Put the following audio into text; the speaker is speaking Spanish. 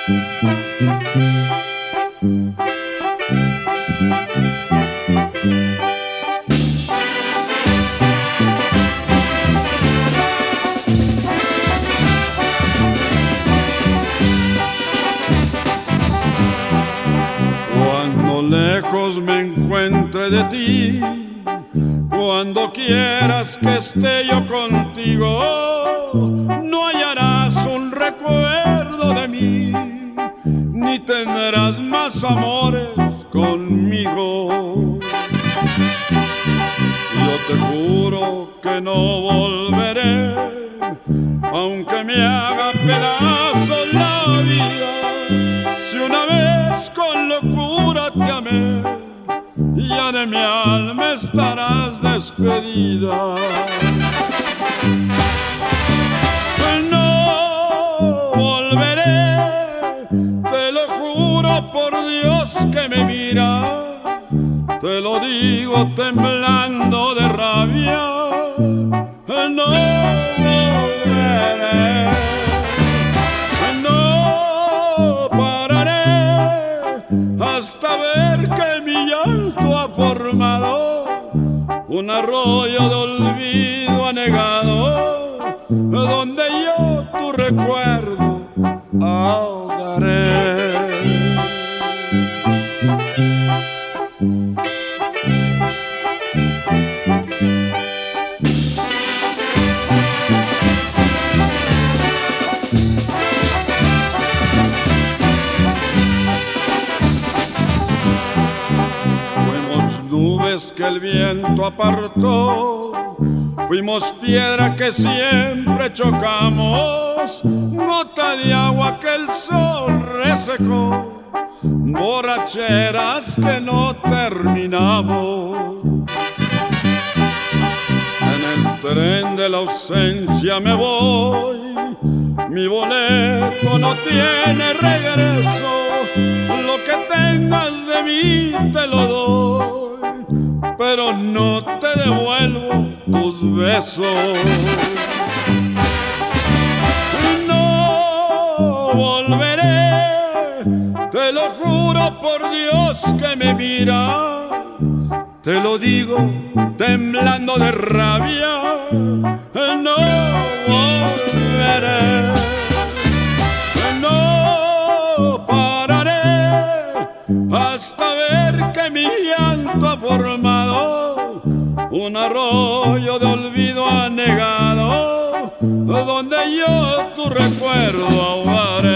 Cuando lejos me encuentre de ti, cuando quieras que esté yo contigo, no hallarás un recuerdo de mí, ni tendrás más amores conmigo. Yo te juro que no volveré, aunque me haga pedazos la vida. Si una vez con locura te amé, ya de mi alma estarás despedida. No volveré, te lo juro por Dios que me mira, te lo digo temblando de rabia. No volveré, no pararé hasta ver que mi llanto ha formado un arroyo de olvido anegado, donde yo tu recuerdo ahogaré. Nubes que el viento apartó, fuimos piedra que siempre chocamos, gota de agua que el sol resecó, borracheras que no terminamos. En el tren de la ausencia me voy, mi boleto no tiene regreso, lo que tengas de mí te lo doy, pero no te devuelvo tus besos. No volveré, te lo juro por Dios que me mira, te lo digo temblando de rabia. No volveré, no pararé hasta ver que mi llanto ha formado un arroyo de olvido anegado, donde yo tu recuerdo ahogaré.